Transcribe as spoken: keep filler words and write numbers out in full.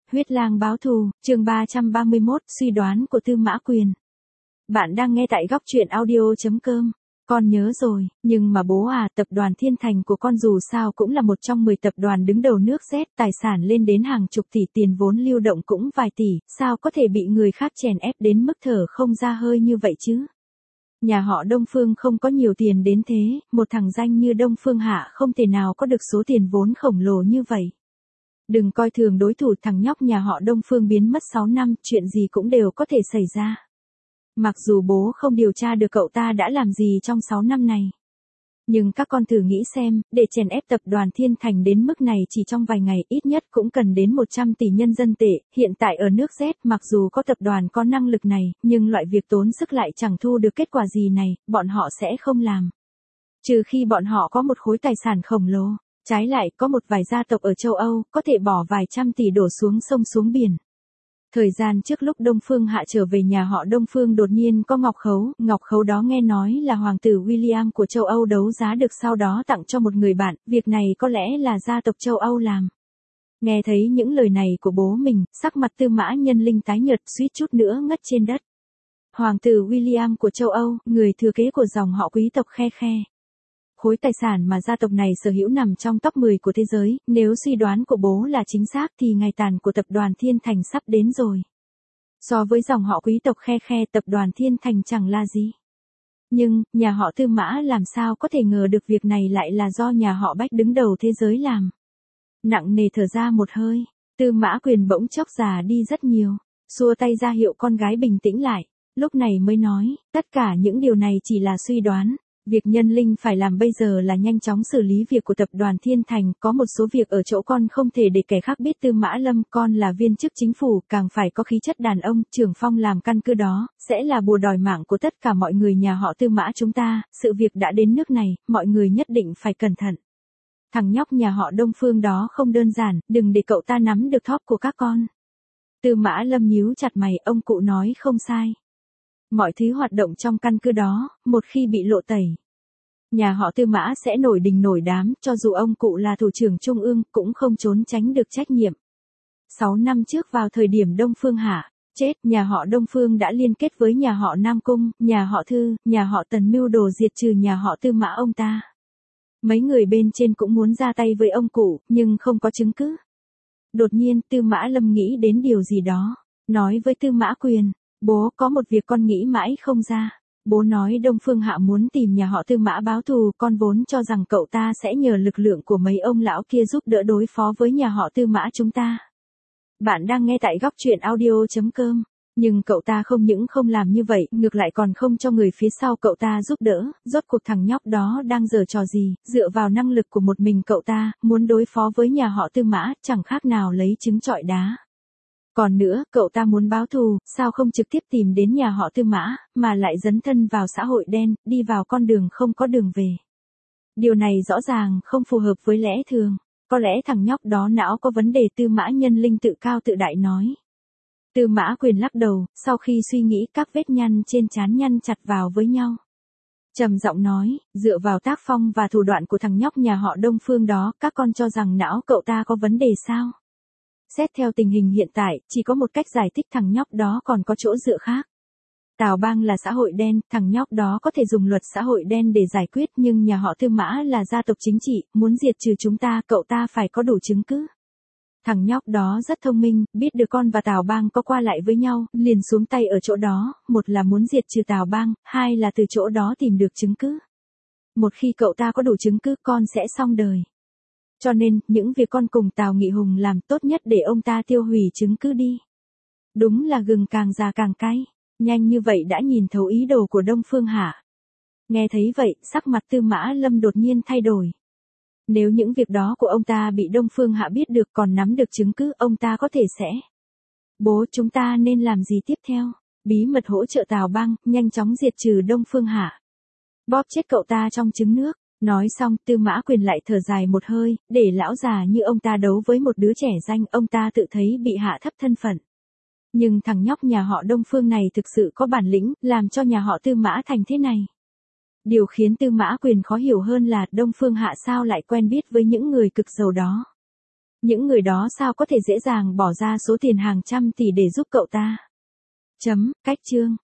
Huyết lang báo thù, chương ba trăm ba mươi mốt, suy đoán của Tư Mã Quyền. Bạn đang nghe tại góc truyện audio chấm com. Con nhớ rồi, nhưng mà bố à, tập đoàn Thiên Thành của con dù sao cũng là một trong mười tập đoàn đứng đầu nước Z, tài sản lên đến hàng chục tỷ, tiền vốn lưu động cũng vài tỷ, sao có thể bị người khác chèn ép đến mức thở không ra hơi như vậy chứ? Nhà họ Đông Phương không có nhiều tiền đến thế, một thằng danh như Đông Phương Hạ không thể nào có được số tiền vốn khổng lồ như vậy. Đừng coi thường đối thủ, thằng nhóc nhà họ Đông Phương biến mất sáu năm, chuyện gì cũng đều có thể xảy ra. Mặc dù bố không điều tra được cậu ta đã làm gì trong sáu năm này. Nhưng các con thử nghĩ xem, để chèn ép tập đoàn Thiên Thành đến mức này chỉ trong vài ngày ít nhất cũng cần đến một trăm tỷ nhân dân tệ. Hiện tại ở nước Z mặc dù có tập đoàn có năng lực này, nhưng loại việc tốn sức lại chẳng thu được kết quả gì này, bọn họ sẽ không làm. Trừ khi bọn họ có một khối tài sản khổng lồ. Trái lại, có một vài gia tộc ở châu Âu, có thể bỏ vài trăm tỷ đổ xuống sông xuống biển. Thời gian trước lúc Đông Phương Hạ trở về nhà họ Đông Phương đột nhiên có ngọc khấu, ngọc khấu đó nghe nói là hoàng tử William của châu Âu đấu giá được sau đó tặng cho một người bạn, việc này có lẽ là gia tộc châu Âu làm. Nghe thấy những lời này của bố mình, sắc mặt Tư Mã Nhân Linh tái nhợt suýt chút nữa ngất trên đất. Hoàng tử William của châu Âu, người thừa kế của dòng họ quý tộc Khe Khe. Khối tài sản mà gia tộc này sở hữu nằm trong top mười của thế giới, nếu suy đoán của bố là chính xác thì ngày tàn của tập đoàn Thiên Thành sắp đến rồi. So với dòng họ quý tộc Khe Khe, tập đoàn Thiên Thành chẳng là gì. Nhưng, nhà họ Tư Mã làm sao có thể ngờ được việc này lại là do nhà họ Bách đứng đầu thế giới làm. Nặng nề thở ra một hơi, Tư Mã Quyền bỗng chốc già đi rất nhiều, xua tay ra hiệu con gái bình tĩnh lại, lúc này mới nói, tất cả những điều này chỉ là suy đoán. Việc Nhân Linh phải làm bây giờ là nhanh chóng xử lý việc của tập đoàn Thiên Thành, có một số việc ở chỗ con không thể để kẻ khác biết. Tư Mã Lâm, con là viên chức chính phủ, càng phải có khí chất đàn ông, Trưởng Phong làm căn cứ đó, sẽ là bùa đòi mạng của tất cả mọi người nhà họ Tư Mã chúng ta, sự việc đã đến nước này, mọi người nhất định phải cẩn thận. Thằng nhóc nhà họ Đông Phương đó không đơn giản, đừng để cậu ta nắm được thóp của các con. Tư Mã Lâm nhíu chặt mày, ông cụ nói không sai. Mọi thứ hoạt động trong căn cứ đó, một khi bị lộ tẩy, nhà họ Tư Mã sẽ nổi đình nổi đám, cho dù ông cụ là thủ trưởng trung ương, cũng không trốn tránh được trách nhiệm. Sáu năm trước vào thời điểm Đông Phương Hạ chết, nhà họ Đông Phương đã liên kết với nhà họ Nam Cung, nhà họ Thư, nhà họ Tần mưu đồ diệt trừ nhà họ Tư Mã ông ta. Mấy người bên trên cũng muốn ra tay với ông cụ, nhưng không có chứng cứ. Đột nhiên, Tư Mã Lâm nghĩ đến điều gì đó, nói với Tư Mã Quyền. Bố, có một việc con nghĩ mãi không ra. Bố nói Đông Phương Hạ muốn tìm nhà họ Tư Mã báo thù, con vốn cho rằng cậu ta sẽ nhờ lực lượng của mấy ông lão kia giúp đỡ đối phó với nhà họ Tư Mã chúng ta. Bạn đang nghe tại góc truyện audio chấm com. Nhưng cậu ta không những không làm như vậy, ngược lại còn không cho người phía sau cậu ta giúp đỡ, rốt cuộc thằng nhóc đó đang giở trò gì, dựa vào năng lực của một mình cậu ta, muốn đối phó với nhà họ Tư Mã, chẳng khác nào lấy trứng trọi đá. Còn nữa, cậu ta muốn báo thù, sao không trực tiếp tìm đến nhà họ Tư Mã, mà lại dấn thân vào xã hội đen, đi vào con đường không có đường về. Điều này rõ ràng không phù hợp với lẽ thường, có lẽ thằng nhóc đó não có vấn đề. Tư Mã Nhân Linh tự cao tự đại nói. Tư Mã Quyền lắc đầu, sau khi suy nghĩ các vết nhăn trên trán nhăn chặt vào với nhau. Trầm giọng nói, dựa vào tác phong và thủ đoạn của thằng nhóc nhà họ Đông Phương đó, các con cho rằng não cậu ta có vấn đề sao? Xét theo tình hình hiện tại, chỉ có một cách giải thích, thằng nhóc đó còn có chỗ dựa khác. Tào Bang là xã hội đen, thằng nhóc đó có thể dùng luật xã hội đen để giải quyết, nhưng nhà họ Tư Mã là gia tộc chính trị, muốn diệt trừ chúng ta, cậu ta phải có đủ chứng cứ. Thằng nhóc đó rất thông minh, biết được con và Tào Bang có qua lại với nhau, liền xuống tay ở chỗ đó, một là muốn diệt trừ Tào Bang, hai là từ chỗ đó tìm được chứng cứ. Một khi cậu ta có đủ chứng cứ, con sẽ xong đời. Cho nên, những việc con cùng Tào Nghị Hùng làm, tốt nhất để ông ta tiêu hủy chứng cứ đi. Đúng là gừng càng già càng cay, nhanh như vậy đã nhìn thấu ý đồ của Đông Phương Hạ. Nghe thấy vậy, sắc mặt Tư Mã Lâm đột nhiên thay đổi. Nếu những việc đó của ông ta bị Đông Phương Hạ biết được, còn nắm được chứng cứ, ông ta có thể sẽ. Bố, chúng ta nên làm gì tiếp theo? Bí mật hỗ trợ Tào Bang, nhanh chóng diệt trừ Đông Phương Hạ. Bóp chết cậu ta trong trứng nước. Nói xong, Tư Mã Quyền lại thở dài một hơi, để lão già như ông ta đấu với một đứa trẻ danh, ông ta tự thấy bị hạ thấp thân phận. Nhưng thằng nhóc nhà họ Đông Phương này thực sự có bản lĩnh, làm cho nhà họ Tư Mã thành thế này. Điều khiến Tư Mã Quyền khó hiểu hơn là Đông Phương Hạ sao lại quen biết với những người cực giàu đó. Những người đó sao có thể dễ dàng bỏ ra số tiền hàng trăm tỷ để giúp cậu ta. Chấm, cách chương.